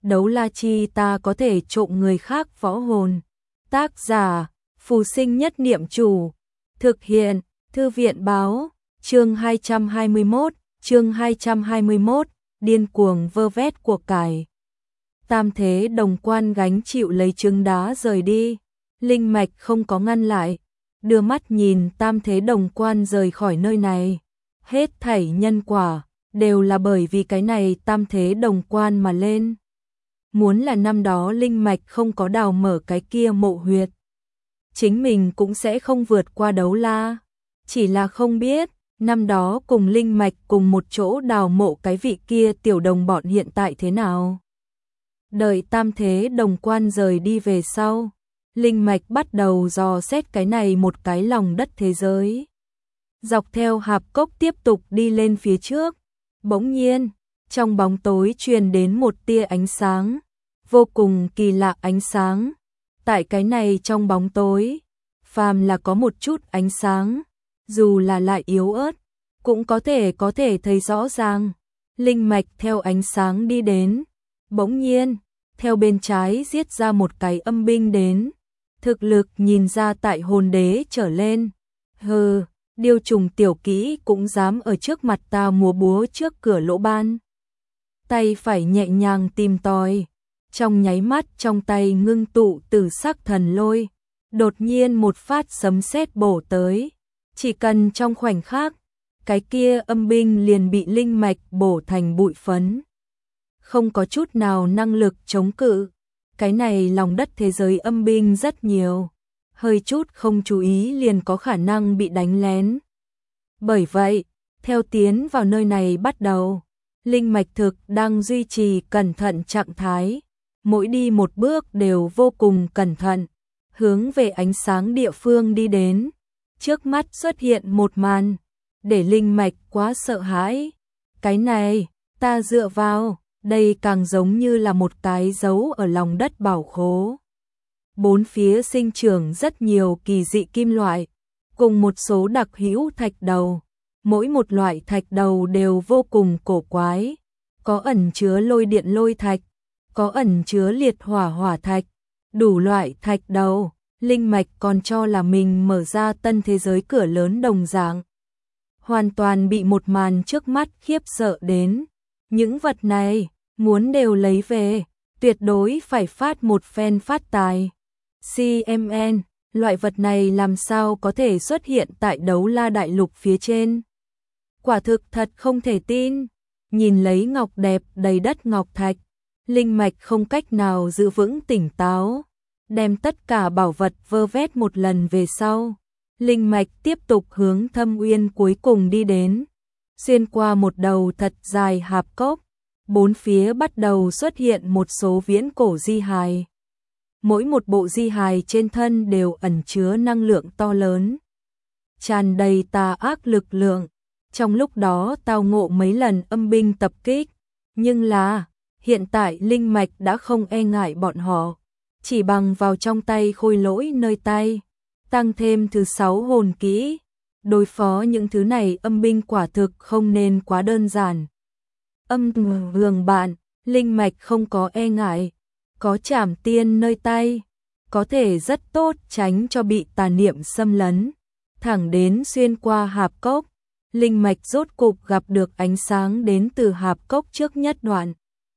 đấu la chi ta có thể trộm người khác võ hồn. Tác giả, Phù Sinh Nhất Niệm Chủ. Thực hiện, Thư viện báo, chương 221, điên cuồng vơ vét của cải. Tam Thế Đồng Quan gánh chịu lấy trứng đá rời đi, Linh Mạch không có ngăn lại, đưa mắt nhìn Tam Thế Đồng Quan rời khỏi nơi này. Hết thảy nhân quả, đều là bởi vì cái này Tam Thế Đồng Quan mà lên. Muốn là năm đó Linh Mạch không có đào mở cái kia mộ huyệt, chính mình cũng sẽ không vượt qua đấu la. Chỉ là không biết, năm đó cùng Linh Mạch cùng một chỗ đào mộ cái vị kia tiểu đồng bọn hiện tại thế nào. Đợi Tam Thế Đồng Quan rời đi về sau, Linh Mạch bắt đầu dò xét cái này một cái lòng đất thế giới. Dọc theo hạp cốc tiếp tục đi lên phía trước, bỗng nhiên, trong bóng tối truyền đến một tia ánh sáng, vô cùng kỳ lạ ánh sáng. Tại cái này trong bóng tối, phàm là có một chút ánh sáng, dù là lại yếu ớt, cũng có thể thấy rõ ràng. Linh Mạch theo ánh sáng đi đến, bỗng nhiên, theo bên trái giết ra một cái âm binh đến. Thực lực nhìn ra tại hồn đế trở lên. Hừ, điêu trùng tiểu kỹ cũng dám ở trước mặt ta múa búa trước cửa lỗ ban. Tay phải nhẹ nhàng tìm tòi, trong nháy mắt trong tay ngưng tụ tử sắc thần lôi, đột nhiên một phát sấm sét bổ tới. Chỉ cần trong khoảnh khắc, cái kia âm binh liền bị Linh Mạch bổ thành bụi phấn. Không có chút nào năng lực chống cự. Cái này lòng đất thế giới âm binh rất nhiều, hơi chút không chú ý liền có khả năng bị đánh lén. Bởi vậy, theo tiến vào nơi này bắt đầu, Linh Mạch thực đang duy trì cẩn thận trạng thái, mỗi đi một bước đều vô cùng cẩn thận, hướng về ánh sáng địa phương đi đến. Trước mắt xuất hiện một màn, để Linh Mạch quá sợ hãi. Cái này, ta dựa vào, đây càng giống như là một cái dấu ở lòng đất bảo khố. Bốn phía sinh trưởng rất nhiều kỳ dị kim loại, cùng một số đặc hữu thạch đầu. Mỗi một loại thạch đầu đều vô cùng cổ quái, có ẩn chứa lôi điện lôi thạch, có ẩn chứa liệt hỏa hỏa thạch, đủ loại thạch đầu. Linh Mạch còn cho là mình mở ra tân thế giới cửa lớn đồng dạng. Hoàn toàn bị một màn trước mắt khiếp sợ đến. Những vật này, muốn đều lấy về, tuyệt đối phải phát một phen phát tài. CMN, loại vật này làm sao có thể xuất hiện tại đấu la đại lục phía trên? Quả thực thật không thể tin. Nhìn lấy ngọc đẹp đầy đất ngọc thạch, Linh Mạch không cách nào giữ vững tỉnh táo. Đem tất cả bảo vật vơ vét một lần về sau, Linh Mạch tiếp tục hướng thâm uyên cuối cùng đi đến. Xuyên qua một đầu thật dài hạp cốc, bốn phía bắt đầu xuất hiện một số viễn cổ di hài. Mỗi một bộ di hài trên thân đều ẩn chứa năng lượng to lớn, tràn đầy tà ác lực lượng. Trong lúc đó tao ngộ mấy lần âm binh tập kích, nhưng là hiện tại Linh Mạch đã không e ngại bọn họ, chỉ bằng vào trong tay khôi lỗi nơi tay, tăng thêm thứ 6 hồn kỹ, đối phó những thứ này âm binh quả thực không nên quá đơn giản. Âm vương bạn, Linh Mạch không có e ngại, có trảm tiên nơi tay, có thể rất tốt tránh cho bị tà niệm xâm lấn. Thẳng đến xuyên qua hạp cốc, Linh Mạch rốt cục gặp được ánh sáng đến từ hạp cốc trước nhất đoạn.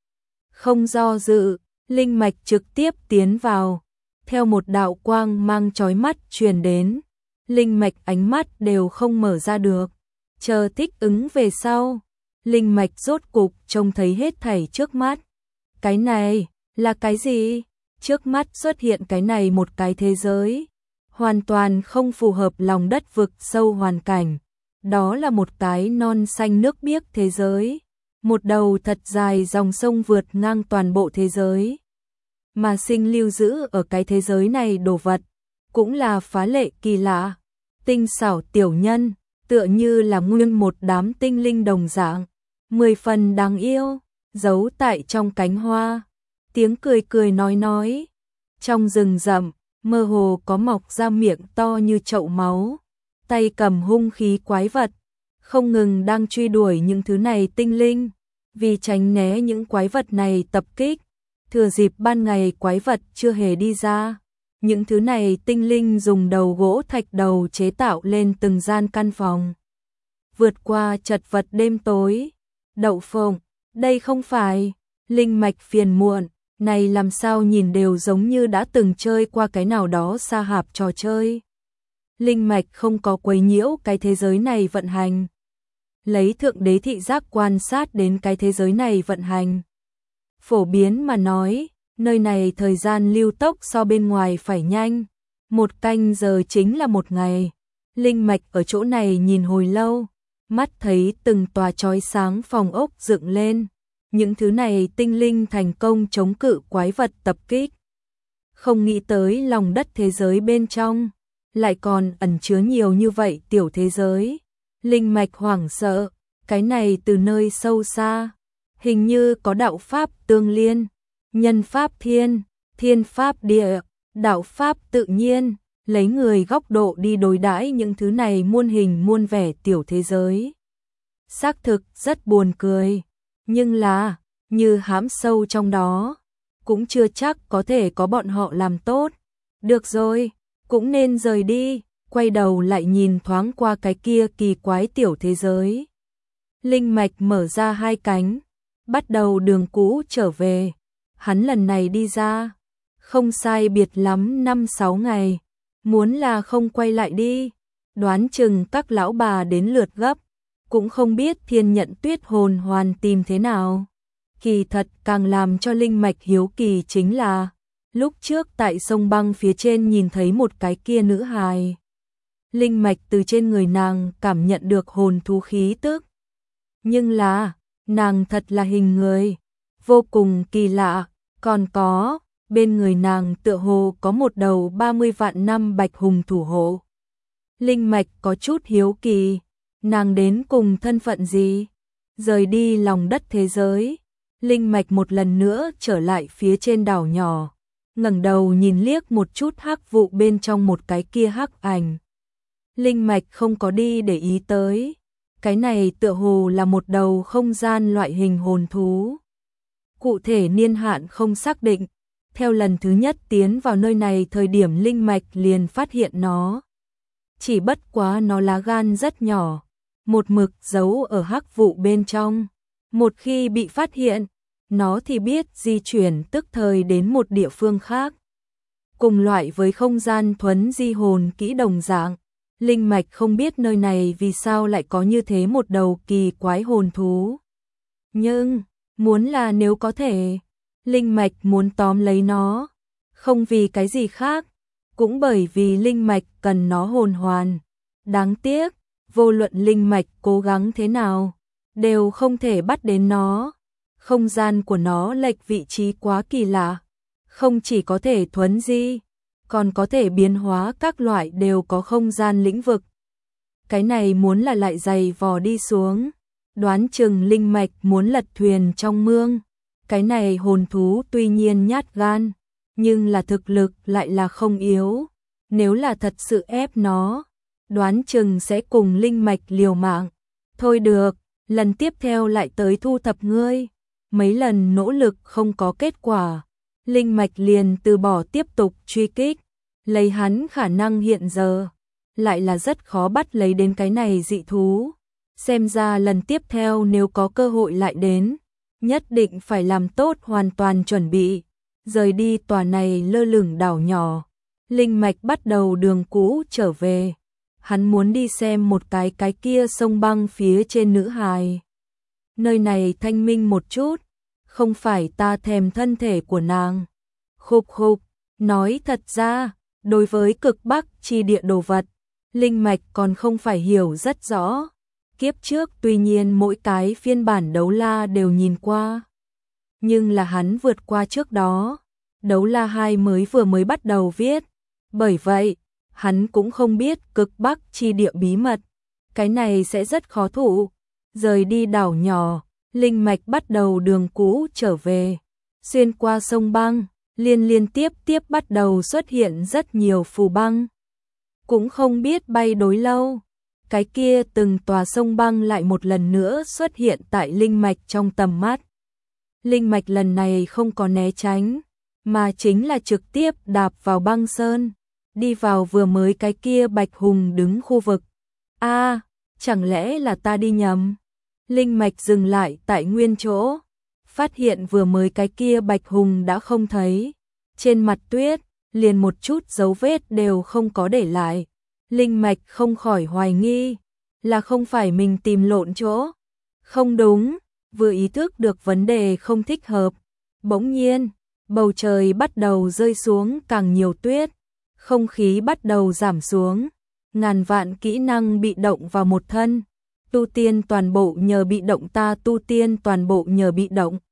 Không do dự, Linh Mạch trực tiếp tiến vào, theo một đạo quang mang chói mắt truyền đến, Linh Mạch ánh mắt đều không mở ra được. Chờ thích ứng về sau, Linh Mạch rốt cục trông thấy hết thảy trước mắt. Cái này là cái gì? Trước mắt xuất hiện cái này một cái thế giới, hoàn toàn không phù hợp lòng đất vực sâu hoàn cảnh. Đó là một cái non xanh nước biếc thế giới, một đầu thật dài dòng sông vượt ngang toàn bộ thế giới. Mà sinh lưu giữ ở cái thế giới này đồ vật, cũng là phá lệ kỳ lạ, tinh xảo tiểu nhân, tựa như là nguyên một đám tinh linh đồng dạng, 10 phần đáng yêu, giấu tại trong cánh hoa, tiếng cười cười nói. Trong rừng rậm, mơ hồ có mọc ra miệng to như chậu máu, tay cầm hung khí quái vật, không ngừng đang truy đuổi những thứ này tinh linh. Vì tránh né những quái vật này tập kích, thừa dịp ban ngày quái vật chưa hề đi ra. Những thứ này tinh linh dùng đầu gỗ thạch đầu chế tạo lên từng gian căn phòng. Vượt qua chật vật đêm tối. Đậu phộng, đây không phải. Linh mạch phiền muộn, này làm sao nhìn đều giống như đã từng chơi qua cái nào đó sa hạp trò chơi. Linh mạch không có quấy nhiễu cái thế giới này vận hành. Lấy thượng đế thị giác quan sát đến cái thế giới này vận hành. Phổ biến mà nói, nơi này thời gian lưu tốc so bên ngoài phải nhanh. 1 canh giờ chính là 1 ngày. Linh mạch ở chỗ này nhìn hồi lâu, mắt thấy từng tòa chói sáng phòng ốc dựng lên. Những thứ này tinh linh thành công chống cự quái vật tập kích. Không nghĩ tới lòng đất thế giới bên trong lại còn ẩn chứa nhiều như vậy tiểu thế giới. Linh mạch hoảng sợ, cái này từ nơi sâu xa, hình như có đạo pháp tương liên, nhân pháp thiên, thiên pháp địa, đạo pháp tự nhiên, lấy người góc độ đi đối đãi những thứ này muôn hình muôn vẻ tiểu thế giới. Xác thực rất buồn cười, nhưng là, như hãm sâu trong đó, cũng chưa chắc có thể có bọn họ làm tốt. Được rồi, cũng nên rời đi, quay đầu lại nhìn thoáng qua cái kia kỳ quái tiểu thế giới. Linh mạch mở ra 2 cánh, bắt đầu đường cũ trở về. Hắn lần này đi ra, không sai biệt lắm 5-6 ngày, muốn là không quay lại đi, đoán chừng các lão bà đến lượt gấp, cũng không biết Thiên Nhận Tuyết hồn hoàn tìm thế nào. Kỳ thật càng làm cho linh mạch hiếu kỳ chính là, lúc trước tại sông băng phía trên nhìn thấy một cái kia nữ hài. Linh mạch từ trên người nàng cảm nhận được hồn thú khí tức. Nhưng là, nàng thật là hình người, vô cùng kỳ lạ, còn có, bên người nàng tựa hồ có một đầu 30 vạn năm bạch hùng thủ hộ. Linh mạch có chút hiếu kỳ, nàng đến cùng thân phận gì? Rời đi lòng đất thế giới, linh mạch một lần nữa trở lại phía trên đảo nhỏ, ngẩng đầu nhìn liếc một chút hắc vụ bên trong một cái kia hắc ảnh. Linh mạch không có đi để ý tới, cái này tựa hồ là một đầu không gian loại hình hồn thú. Cụ thể niên hạn không xác định, theo lần thứ nhất tiến vào nơi này thời điểm linh mạch liền phát hiện nó. Chỉ bất quá nó lá gan rất nhỏ, một mực giấu ở hắc vụ bên trong. Một khi bị phát hiện, nó thì biết di chuyển tức thời đến một địa phương khác. Cùng loại với không gian thuấn di hồn kỹ đồng dạng, linh mạch không biết nơi này vì sao lại có như thế một đầu kỳ quái hồn thú. Nhưng, muốn là nếu có thể, linh mạch muốn tóm lấy nó, không vì cái gì khác, cũng bởi vì linh mạch cần nó hồn hoàn. Đáng tiếc, vô luận linh mạch cố gắng thế nào, đều không thể bắt đến nó. Không gian của nó lệch vị trí quá kỳ lạ, không chỉ có thể thuấn di, còn có thể biến hóa các loại đều có không gian lĩnh vực. Cái này muốn là lại dày vò đi xuống, đoán chừng linh mạch muốn lật thuyền trong mương. Cái này hồn thú tuy nhiên nhát gan, nhưng là thực lực lại là không yếu. Nếu là thật sự ép nó, đoán chừng sẽ cùng linh mạch liều mạng. Thôi được, lần tiếp theo lại tới thu thập ngươi. Mấy lần nỗ lực không có kết quả, linh mạch liền từ bỏ tiếp tục truy kích. Lấy hắn khả năng hiện giờ, lại là rất khó bắt lấy đến cái này dị thú. Xem ra lần tiếp theo nếu có cơ hội lại đến, nhất định phải làm tốt hoàn toàn chuẩn bị. Rời đi tòa này lơ lửng đảo nhỏ, linh mạch bắt đầu đường cũ trở về. Hắn muốn đi xem một cái kia sông băng phía trên nữ hài. Nơi này thanh minh một chút, không phải ta thèm thân thể của nàng. Khục khục, nói thật ra, đối với cực bắc chi địa đồ vật, linh mạch còn không phải hiểu rất rõ. Kiếp trước tuy nhiên mỗi cái phiên bản đấu la đều nhìn qua, nhưng là hắn vượt qua trước đó, đấu la 2 vừa mới bắt đầu viết. Bởi vậy, hắn cũng không biết cực bắc chi địa bí mật, cái này sẽ rất khó thủ. Rời đi đảo nhỏ, linh mạch bắt đầu đường cũ trở về, xuyên qua sông băng, liên tiếp bắt đầu xuất hiện rất nhiều phù băng. Cũng không biết bay đối lâu, cái kia từng tòa sông băng lại một lần nữa xuất hiện tại linh mạch trong tầm mắt. Linh mạch lần này không có né tránh, mà chính là trực tiếp đạp vào băng sơn, đi vào vừa mới cái kia Bạch Hùng đứng khu vực. A, chẳng lẽ là ta đi nhầm? Linh mạch dừng lại tại nguyên chỗ, phát hiện vừa mới cái kia Bạch Hùng đã không thấy. Trên mặt tuyết, liền một chút dấu vết đều không có để lại. Linh mạch không khỏi hoài nghi, là không phải mình tìm lộn chỗ. Không đúng, vừa ý thức được vấn đề không thích hợp. Bỗng nhiên, bầu trời bắt đầu rơi xuống càng nhiều tuyết, không khí bắt đầu giảm xuống. Ngàn vạn kỹ năng bị động vào một thân. Tu tiên toàn bộ nhờ bị động, ta tu tiên toàn bộ nhờ bị động.